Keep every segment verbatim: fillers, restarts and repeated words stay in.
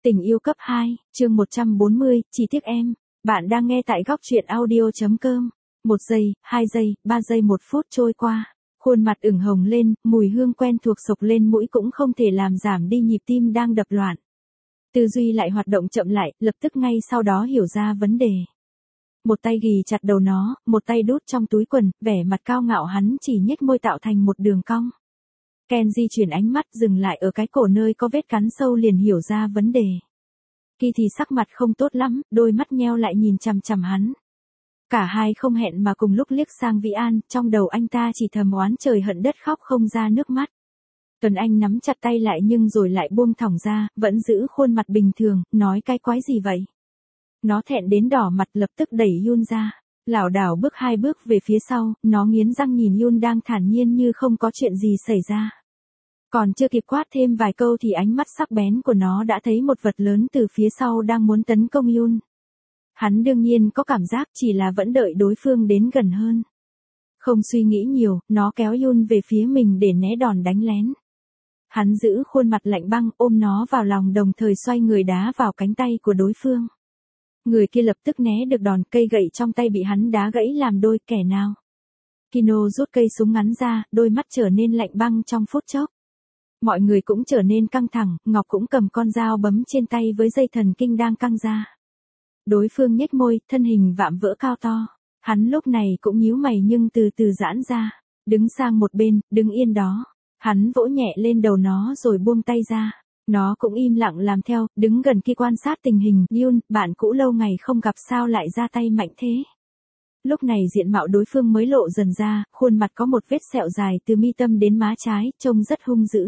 Tình yêu cấp hai, chương một trăm bốn mươi, chỉ tiếc em. Bạn đang nghe tại góc truyện audio.com. Một giây, hai giây, ba giây một phút trôi qua. Khuôn mặt ửng hồng lên, mùi hương quen thuộc sộc lên mũi cũng không thể làm giảm đi nhịp tim đang đập loạn. Tư duy lại hoạt động chậm lại, lập tức ngay sau đó hiểu ra vấn đề. Một tay ghì chặt đầu nó, một tay đút trong túi quần, vẻ mặt cao ngạo hắn chỉ nhếch môi tạo thành một đường cong. Ken di chuyển ánh mắt dừng lại ở cái cổ nơi có vết cắn sâu liền hiểu ra vấn đề. Kỳ thì sắc mặt không tốt lắm, đôi mắt nheo lại nhìn chằm chằm hắn. Cả hai không hẹn mà cùng lúc liếc sang Vĩ An, trong đầu anh ta chỉ thầm oán trời hận đất khóc không ra nước mắt. Tuấn Anh nắm chặt tay lại nhưng rồi lại buông thõng ra, vẫn giữ khuôn mặt bình thường, nói cái quái gì vậy? Nó thẹn đến đỏ mặt lập tức đẩy Yun ra. Lảo đảo bước hai bước về phía sau, nó nghiến răng nhìn Yun đang thản nhiên như không có chuyện gì xảy ra. Còn chưa kịp quát thêm vài câu thì ánh mắt sắc bén của nó đã thấy một vật lớn từ phía sau đang muốn tấn công Yun. Hắn đương nhiên có cảm giác chỉ là vẫn đợi đối phương đến gần hơn. Không suy nghĩ nhiều, nó kéo Yun về phía mình để né đòn đánh lén. Hắn giữ khuôn mặt lạnh băng ôm nó vào lòng đồng thời xoay người đá vào cánh tay của đối phương. Người kia lập tức né được đòn, cây gậy trong tay bị hắn đá gãy làm đôi. Kẻ nào? Kino rút cây súng ngắn ra, đôi mắt trở nên lạnh băng trong phút chốc. Mọi người cũng trở nên căng thẳng, Ngọc cũng cầm con dao bấm trên tay với dây thần kinh đang căng ra. Đối phương nhếch môi, thân hình vạm vỡ cao to. Hắn lúc này cũng nhíu mày nhưng từ từ giãn ra. Đứng sang một bên, đứng yên đó. Hắn vỗ nhẹ lên đầu nó rồi buông tay ra. Nó cũng im lặng làm theo, đứng gần kia quan sát tình hình. Yun, bạn cũ lâu ngày không gặp sao lại ra tay mạnh thế. Lúc này diện mạo đối phương mới lộ dần ra, khuôn mặt có một vết sẹo dài từ mi tâm đến má trái, trông rất hung dữ.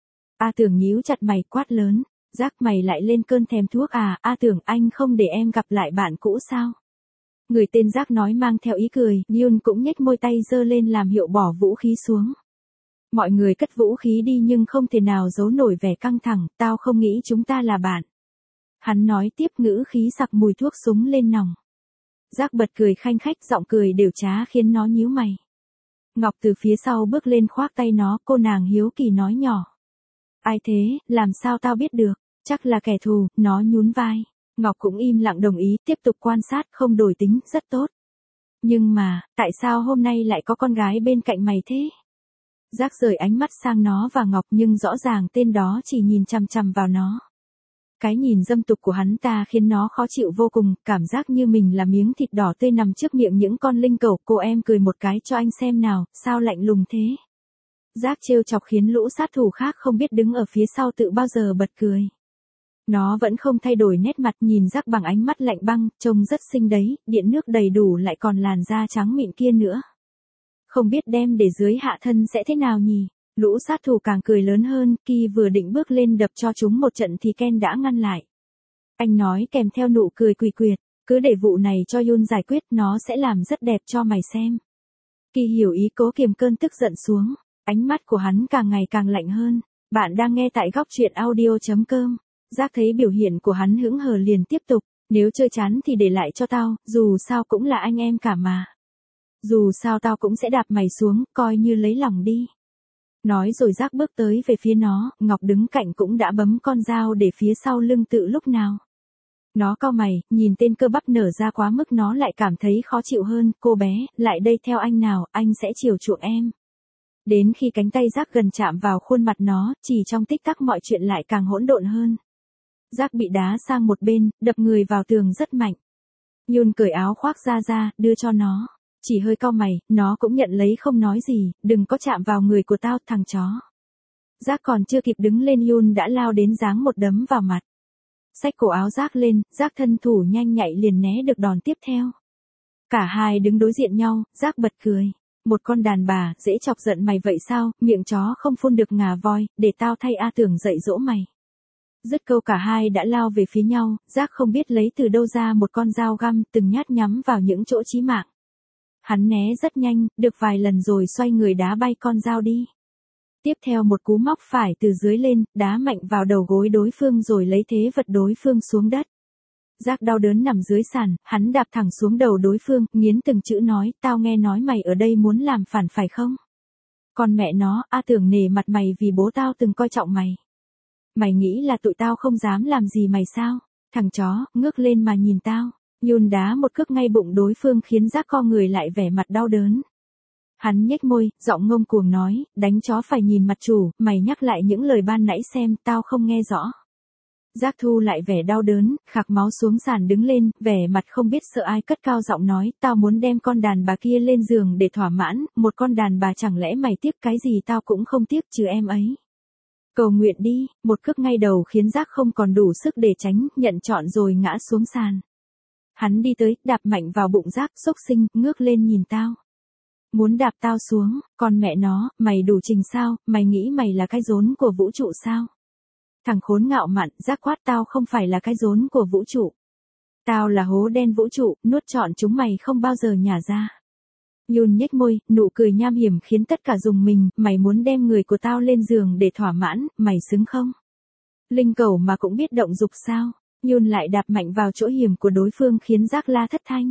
A Tưởng nhíu chặt mày quát lớn, Giác mày lại lên cơn thèm thuốc à? A Tưởng, anh không để em gặp lại bạn cũ sao? Người tên Giác nói mang theo ý cười, Yun cũng nhếch môi tay giơ lên làm hiệu bỏ vũ khí xuống. Mọi người cất vũ khí đi nhưng không thể nào giấu nổi vẻ căng thẳng, tao không nghĩ chúng ta là bạn. Hắn nói tiếp, ngữ khí sặc mùi thuốc súng lên nòng. Giác bật cười khanh khách, giọng cười đều trá khiến nó nhíu mày. Ngọc từ phía sau bước lên khoác tay nó, cô nàng hiếu kỳ nói nhỏ. Ai thế, làm sao tao biết được, chắc là kẻ thù, nó nhún vai. Ngọc cũng im lặng đồng ý, tiếp tục quan sát, không đổi tính, rất tốt. Nhưng mà, tại sao hôm nay lại có con gái bên cạnh mày thế? Giác rời ánh mắt sang nó và Ngọc nhưng rõ ràng tên đó chỉ nhìn chằm chằm vào nó. Cái nhìn dâm tục của hắn ta khiến nó khó chịu vô cùng, cảm giác như mình là miếng thịt đỏ tươi nằm trước miệng những con linh cẩu. Cô em cười một cái cho anh xem nào, sao lạnh lùng thế? Giác trêu chọc khiến lũ sát thủ khác không biết đứng ở phía sau tự bao giờ bật cười. Nó vẫn không thay đổi nét mặt, nhìn Giác bằng ánh mắt lạnh băng, trông rất xinh đấy, điện nước đầy đủ lại còn làn da trắng mịn kia nữa. Không biết đem để dưới hạ thân sẽ thế nào nhỉ? Lũ sát thủ càng cười lớn hơn, Ki vừa định bước lên đập cho chúng một trận thì Ken đã ngăn lại. Anh nói kèm theo nụ cười quỷ quyệt, cứ để vụ này cho Yun giải quyết, nó sẽ làm rất đẹp cho mày xem. Ki hiểu ý, cố kiềm cơn tức giận xuống, ánh mắt của hắn càng ngày càng lạnh hơn. Bạn đang nghe tại góc truyện audio.com. Giác thấy biểu hiện của hắn hững hờ liền tiếp tục, nếu chơi chán thì để lại cho tao, dù sao cũng là anh em cả mà. Dù sao tao cũng sẽ đạp mày xuống, coi như lấy lòng đi. Nói rồi Giác bước tới về phía nó, Ngọc đứng cạnh cũng đã bấm con dao để phía sau lưng tự lúc nào. Nó cau mày, nhìn tên cơ bắp nở ra quá mức nó lại cảm thấy khó chịu hơn, cô bé, lại đây theo anh nào, anh sẽ chiều chuộng em. Đến khi cánh tay Giác gần chạm vào khuôn mặt nó, chỉ trong tích tắc mọi chuyện lại càng hỗn độn hơn. Giác bị đá sang một bên, đập người vào tường rất mạnh. Yun cởi áo khoác ra ra, đưa cho nó. Chỉ hơi cau mày, nó cũng nhận lấy không nói gì, đừng có chạm vào người của tao, thằng chó. Giác còn chưa kịp đứng lên Yun đã lao đến giáng một đấm vào mặt. Xách cổ áo Giác lên, Giác thân thủ nhanh nhạy liền né được đòn tiếp theo. Cả hai đứng đối diện nhau, Giác bật cười. Một con đàn bà, dễ chọc giận mày vậy sao, miệng chó không phun được ngà voi, để tao thay A Tưởng dạy dỗ mày. Dứt câu cả hai đã lao về phía nhau, Giác không biết lấy từ đâu ra một con dao găm từng nhát nhắm vào những chỗ chí mạng. Hắn né rất nhanh, được vài lần rồi xoay người đá bay con dao đi. Tiếp theo một cú móc phải từ dưới lên, đá mạnh vào đầu gối đối phương rồi lấy thế vật đối phương xuống đất. Giác đau đớn nằm dưới sàn, hắn đạp thẳng xuống đầu đối phương, nghiến từng chữ nói, tao nghe nói mày ở đây muốn làm phản phải không? Còn mẹ nó, A Tưởng nể mặt mày vì bố tao từng coi trọng mày. Mày nghĩ là tụi tao không dám làm gì mày sao? Thằng chó, ngước lên mà nhìn tao. Yun đá một cước ngay bụng đối phương khiến Giác co người lại vẻ mặt đau đớn. Hắn nhếch môi, giọng ngông cuồng nói, đánh chó phải nhìn mặt chủ, mày nhắc lại những lời ban nãy xem, tao không nghe rõ. Giác thu lại vẻ đau đớn, khạc máu xuống sàn đứng lên, vẻ mặt không biết sợ ai, cất cao giọng nói, tao muốn đem con đàn bà kia lên giường để thỏa mãn, một con đàn bà chẳng lẽ mày tiếc cái gì, tao cũng không tiếc trừ em ấy. Cầu nguyện đi, một cước ngay đầu khiến Giác không còn đủ sức để tránh, nhận trọn rồi ngã xuống sàn. Hắn đi tới, đạp mạnh vào bụng Giác, xốc xinh, ngước lên nhìn tao. Muốn đạp tao xuống, con mẹ nó, mày đủ trình sao, mày nghĩ mày là cái rốn của vũ trụ sao? Thằng khốn ngạo mạn, Giác quát, tao không phải là cái rốn của vũ trụ. Tao là hố đen vũ trụ, nuốt trọn chúng mày không bao giờ nhả ra. Yun nhếch môi, nụ cười nham hiểm khiến tất cả rùng mình, mày muốn đem người của tao lên giường để thỏa mãn, mày xứng không? Linh cẩu mà cũng biết động dục sao? Yun lại đạp mạnh vào chỗ hiểm của đối phương khiến Giác la thất thanh.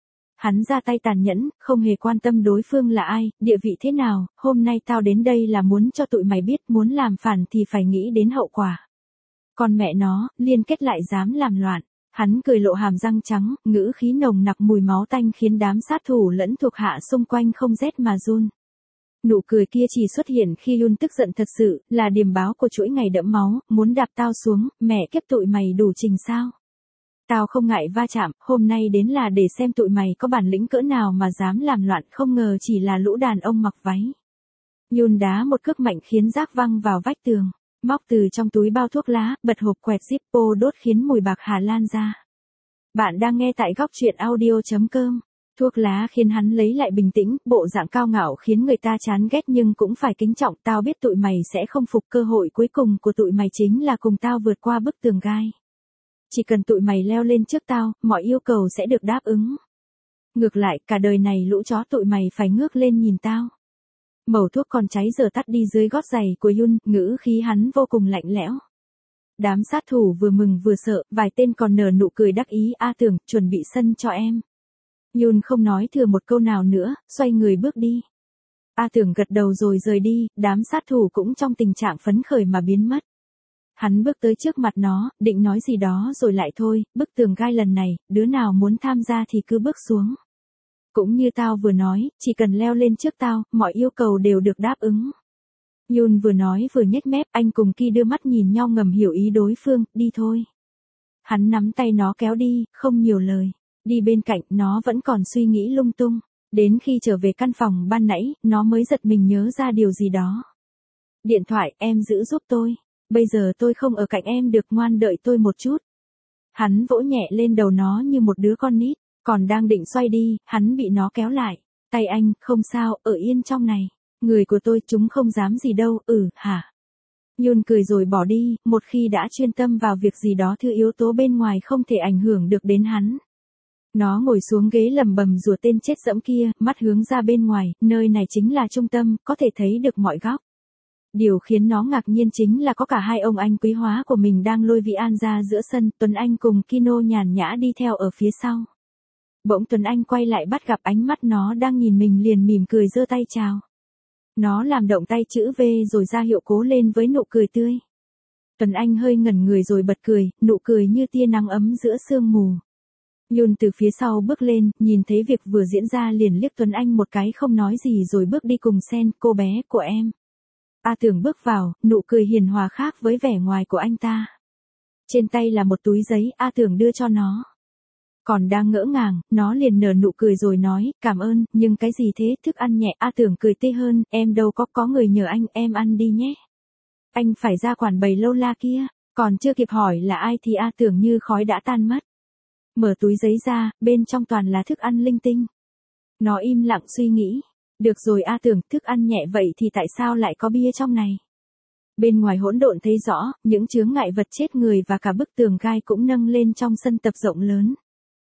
Hắn ra tay tàn nhẫn, không hề quan tâm đối phương là ai, địa vị thế nào, hôm nay tao đến đây là muốn cho tụi mày biết, muốn làm phản thì phải nghĩ đến hậu quả. Con mẹ nó, liên kết lại dám làm loạn. Hắn cười lộ hàm răng trắng, ngữ khí nồng nặc mùi máu tanh khiến đám sát thủ lẫn thuộc hạ xung quanh không rét mà run. Nụ cười kia chỉ xuất hiện khi Yun tức giận thật sự, là điềm báo của chuỗi ngày đẫm máu, muốn đạp tao xuống, mẹ kiếp tụi mày đủ trình sao? Tao không ngại va chạm, hôm nay đến là để xem tụi mày có bản lĩnh cỡ nào mà dám làm loạn, không ngờ chỉ là lũ đàn ông mặc váy. Yun đá một cước mạnh khiến Giác văng vào vách tường. Móc từ trong túi bao thuốc lá, bật hộp quẹt Zippo đốt khiến mùi bạc hà lan ra. Bạn đang nghe tại góc truyện audio chấm com. Thuốc lá khiến hắn lấy lại bình tĩnh, bộ dạng cao ngạo khiến người ta chán ghét nhưng cũng phải kính trọng. Tao biết tụi mày sẽ không phục, cơ hội cuối cùng của tụi mày chính là cùng tao vượt qua bức tường gai. Chỉ cần tụi mày leo lên trước tao, mọi yêu cầu sẽ được đáp ứng. Ngược lại, cả đời này lũ chó tụi mày phải ngước lên nhìn tao. Mẩu thuốc còn cháy giờ tắt đi dưới gót giày của Yun, ngữ khí hắn vô cùng lạnh lẽo. Đám sát thủ vừa mừng vừa sợ, vài tên còn nở nụ cười đắc ý, A Tưởng, chuẩn bị sân cho em. Yun không nói thừa một câu nào nữa, xoay người bước đi. A Tưởng gật đầu rồi rời đi, đám sát thủ cũng trong tình trạng phấn khởi mà biến mất. Hắn bước tới trước mặt nó, định nói gì đó rồi lại thôi, bức tường gai lần này, đứa nào muốn tham gia thì cứ bước xuống. Cũng như tao vừa nói, chỉ cần leo lên trước tao, mọi yêu cầu đều được đáp ứng. Yun vừa nói vừa nhếch mép, anh cùng Ki đưa mắt nhìn nhau ngầm hiểu ý đối phương, đi thôi. Hắn nắm tay nó kéo đi, không nhiều lời. Đi bên cạnh, nó vẫn còn suy nghĩ lung tung. Đến khi trở về căn phòng ban nãy, nó mới giật mình nhớ ra điều gì đó. Điện thoại, em giữ giúp tôi. Bây giờ tôi không ở cạnh em được, ngoan đợi tôi một chút. Hắn vỗ nhẹ lên đầu nó như một đứa con nít. Còn đang định xoay đi, hắn bị nó kéo lại. Tay anh, không sao, ở yên trong này. Người của tôi, chúng không dám gì đâu, ừ, hả? Yun cười rồi bỏ đi, một khi đã chuyên tâm vào việc gì đó thứ yếu tố bên ngoài không thể ảnh hưởng được đến hắn. Nó ngồi xuống ghế lầm bầm rủa tên chết dẫm kia, mắt hướng ra bên ngoài, nơi này chính là trung tâm, có thể thấy được mọi góc. Điều khiến nó ngạc nhiên chính là có cả hai ông anh quý hóa của mình đang lôi Vĩ An ra giữa sân, Tuấn Anh cùng Kino nhàn nhã đi theo ở phía sau. Bỗng Tuấn Anh quay lại bắt gặp ánh mắt nó đang nhìn mình liền mỉm cười giơ tay chào. Nó làm động tay chữ V rồi ra hiệu cố lên với nụ cười tươi. Tuấn Anh hơi ngẩn người rồi bật cười, nụ cười như tia nắng ấm giữa sương mù. Yun từ phía sau bước lên, nhìn thấy việc vừa diễn ra liền liếc Tuấn Anh một cái không nói gì rồi bước đi cùng Sen, cô bé của em. A Tưởng bước vào, nụ cười hiền hòa khác với vẻ ngoài của anh ta. Trên tay là một túi giấy, A Tưởng đưa cho nó. Còn đang ngỡ ngàng, nó liền nở nụ cười rồi nói, cảm ơn, nhưng cái gì thế, thức ăn nhẹ. A Tưởng cười tê hơn, em đâu có, có người nhờ anh, em ăn đi nhé. Anh phải ra quản bầy lâu la kia, còn chưa kịp hỏi là ai thì A Tưởng như khói đã tan mất. Mở túi giấy ra, bên trong toàn là thức ăn linh tinh. Nó im lặng suy nghĩ. Được rồi A Tưởng, thức ăn nhẹ vậy thì tại sao lại có bia trong này? Bên ngoài hỗn độn thấy rõ, những chướng ngại vật chết người và cả bức tường gai cũng nâng lên trong sân tập rộng lớn.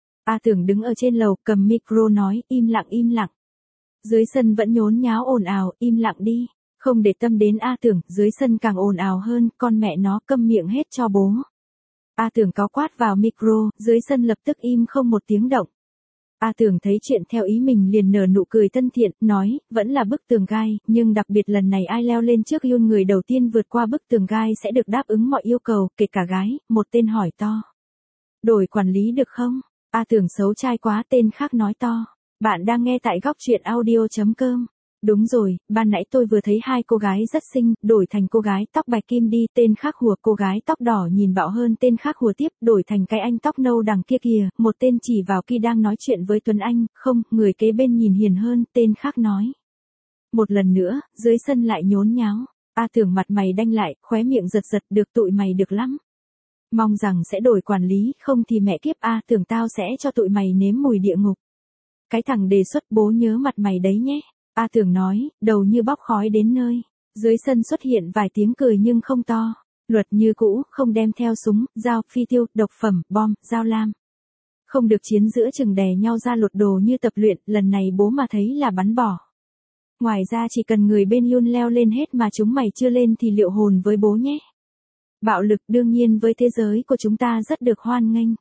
A Tưởng đứng ở trên lầu, cầm micro nói, im lặng im lặng. Dưới sân vẫn nhốn nháo ồn ào, im lặng đi. Không để tâm đến A Tưởng, dưới sân càng ồn ào hơn, con mẹ nó câm miệng hết cho bố. A Tưởng cáu quát vào micro, dưới sân lập tức im không một tiếng động. A Tưởng thấy chuyện theo ý mình liền nở nụ cười thân thiện, nói, vẫn là bức tường gai, nhưng đặc biệt lần này ai leo lên trước Yun người đầu tiên vượt qua bức tường gai sẽ được đáp ứng mọi yêu cầu, kể cả gái, một tên hỏi to. Đổi quản lý được không? A Tưởng xấu trai quá, tên khác nói to. Bạn đang nghe tại góc truyện audio.com. Đúng rồi, ban nãy tôi vừa thấy hai cô gái rất xinh, đổi thành cô gái tóc bạch kim đi, tên khác hùa, cô gái tóc đỏ nhìn bạo hơn, tên khác hùa tiếp, đổi thành cái anh tóc nâu đằng kia kìa, một tên chỉ vào Ki đang nói chuyện với Tuấn Anh, không, người kế bên nhìn hiền hơn, tên khác nói. Một lần nữa, dưới sân lại nhốn nháo, A Tưởng mặt mày đanh lại, khóe miệng giật giật, được tụi mày được lắm. Mong rằng sẽ đổi quản lý, không thì mẹ kiếp A Tưởng tao sẽ cho tụi mày nếm mùi địa ngục. Cái thằng đề xuất bố nhớ mặt mày đấy nhé. A Tưởng nói, đầu như bóc khói đến nơi. Dưới sân xuất hiện vài tiếng cười nhưng không to. Luật như cũ, không đem theo súng, dao, phi tiêu, độc phẩm, bom, dao lam. Không được chiến giữa chừng đè nhau ra lột đồ như tập luyện, lần này bố mà thấy là bắn bỏ. Ngoài ra chỉ cần người bên Yun leo lên hết mà chúng mày chưa lên thì liệu hồn với bố nhé. Bạo lực đương nhiên với thế giới của chúng ta rất được hoan nghênh.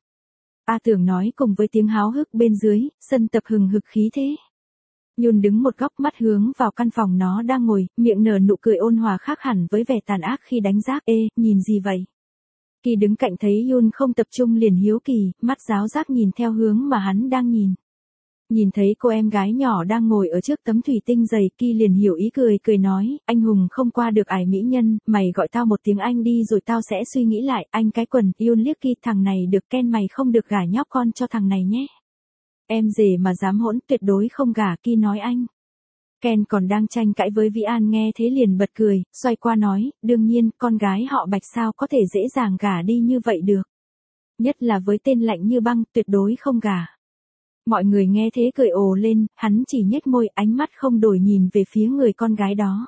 A Tưởng nói cùng với tiếng háo hức bên dưới, sân tập hừng hực khí thế. Yun đứng một góc mắt hướng vào căn phòng nó đang ngồi, miệng nở nụ cười ôn hòa khác hẳn với vẻ tàn ác khi đánh giác. Ê, nhìn gì vậy? Ki đứng cạnh thấy Yun không tập trung liền hiếu kỳ, mắt giáo giác nhìn theo hướng mà hắn đang nhìn. Nhìn thấy cô em gái nhỏ đang ngồi ở trước tấm thủy tinh dày, Ki liền hiểu ý cười cười nói, anh hùng không qua được ải mỹ nhân, mày gọi tao một tiếng anh đi rồi tao sẽ suy nghĩ lại, anh cái quần. Yun liếc Ki, thằng này được Ken, mày không được gả nhóc con cho thằng này nhé. Em rể mà dám hỗn, tuyệt đối không gả, Ki nói anh. Ken còn đang tranh cãi với Vĩ An nghe thế liền bật cười, xoay qua nói, đương nhiên, con gái họ Bạch sao có thể dễ dàng gả đi như vậy được. Nhất là với tên lạnh như băng, tuyệt đối không gả. Mọi người nghe thế cười ồ lên, hắn chỉ nhếch môi, ánh mắt không đổi nhìn về phía người con gái đó.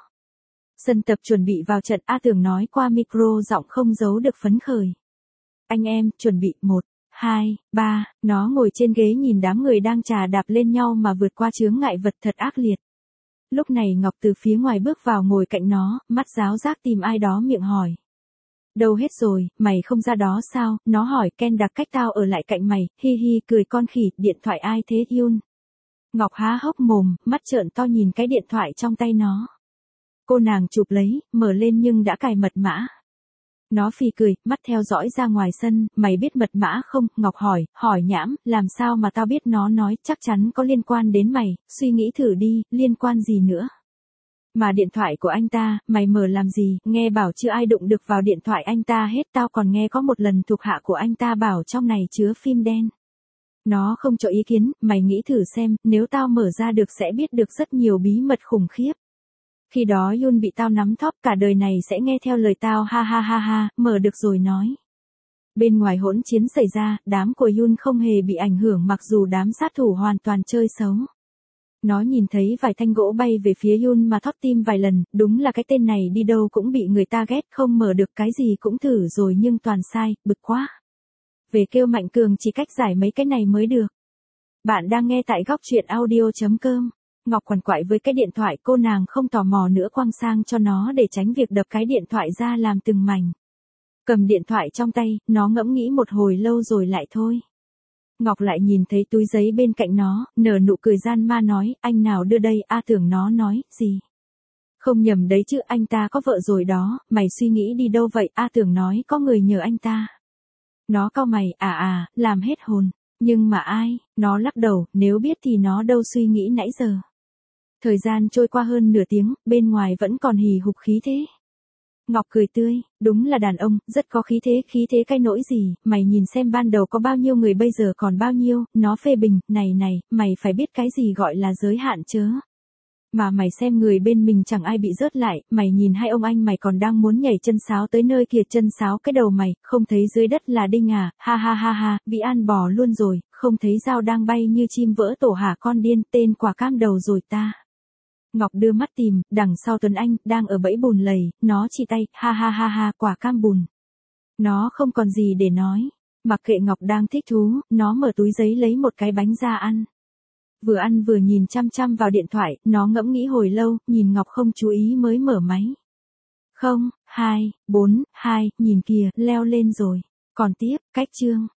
Sân tập chuẩn bị vào trận, A Tưởng nói qua micro giọng không giấu được phấn khởi. Anh em, chuẩn bị, một, hai, ba, nó ngồi trên ghế nhìn đám người đang chà đạp lên nhau mà vượt qua chướng ngại vật thật ác liệt. Lúc này Ngọc từ phía ngoài bước vào ngồi cạnh nó, mắt giáo giác tìm ai đó miệng hỏi. Đâu hết rồi, mày không ra đó sao? Nó hỏi. Ken đặc cách tao ở lại cạnh mày, hi hi cười con khỉ, điện thoại ai thế Yun? Ngọc há hốc mồm, mắt trợn to nhìn cái điện thoại trong tay nó. Cô nàng chụp lấy, mở lên nhưng đã cài mật mã. Nó phì cười, mắt theo dõi ra ngoài sân, mày biết mật mã không? Ngọc hỏi, hỏi nhãm, làm sao mà tao biết? Nó nói, chắc chắn có liên quan đến mày, suy nghĩ thử đi, liên quan gì nữa? Mà điện thoại của anh ta, mày mở làm gì? Nghe bảo chưa ai đụng được vào điện thoại anh ta hết, tao còn nghe có một lần thuộc hạ của anh ta bảo trong này chứa phim đen. Nó không cho ý kiến, mày nghĩ thử xem, nếu tao mở ra được sẽ biết được rất nhiều bí mật khủng khiếp. Khi đó Yun bị tao nắm thóp, cả đời này sẽ nghe theo lời tao, ha ha ha ha, mở được rồi nói. Bên ngoài hỗn chiến xảy ra, đám của Yun không hề bị ảnh hưởng mặc dù đám sát thủ hoàn toàn chơi xấu. Nó nhìn thấy vài thanh gỗ bay về phía Yun mà thót tim vài lần, đúng là cái tên này đi đâu cũng bị người ta ghét, không mở được cái gì cũng thử rồi nhưng toàn sai, bực quá. Về kêu Mạnh Cường chỉ cách giải mấy cái này mới được. Bạn đang nghe tại góc truyện audio.com. Ngọc quằn quại với cái điện thoại, cô nàng không tò mò nữa quăng sang cho nó để tránh việc đập cái điện thoại ra làm từng mảnh. Cầm điện thoại trong tay, nó ngẫm nghĩ một hồi lâu rồi lại thôi. Ngọc lại nhìn thấy túi giấy bên cạnh nó, nở nụ cười gian ma nói, anh nào đưa đây? A Tưởng nó nói, gì? Không nhầm đấy chứ, anh ta có vợ rồi đó, mày suy nghĩ đi đâu vậy? A Tưởng nói, có người nhờ anh ta. Nó cau mày, à à, làm hết hồn. Nhưng mà ai? Nó lắc đầu, nếu biết thì nó đâu suy nghĩ nãy giờ. Thời gian trôi qua hơn nửa tiếng, bên ngoài vẫn còn hì hục khí thế. Ngọc cười tươi, đúng là đàn ông, rất có khí thế, khí thế cái nỗi gì, mày nhìn xem ban đầu có bao nhiêu người bây giờ còn bao nhiêu, nó phê bình, này này, mày phải biết cái gì gọi là giới hạn chớ. Mà mày xem người bên mình chẳng ai bị rớt lại, mày nhìn hai ông anh mày còn đang muốn nhảy chân sáo tới nơi kia, chân sáo cái đầu mày, không thấy dưới đất là đinh à, ha ha ha ha, Vĩ An bò luôn rồi, không thấy dao đang bay như chim vỡ tổ hả con điên, tên quả cam đầu rồi ta. Ngọc đưa mắt tìm, đằng sau Tuấn Anh, đang ở bẫy bùn lầy, nó chỉ tay, ha ha ha ha, quả cam bùn. Nó không còn gì để nói, mặc kệ Ngọc đang thích thú, nó mở túi giấy lấy một cái bánh ra ăn. Vừa ăn vừa nhìn chăm chăm vào điện thoại, nó ngẫm nghĩ hồi lâu, nhìn Ngọc không chú ý mới mở máy. Không, hai, bốn, hai, nhìn kìa, leo lên rồi. Còn tiếp, cách chương.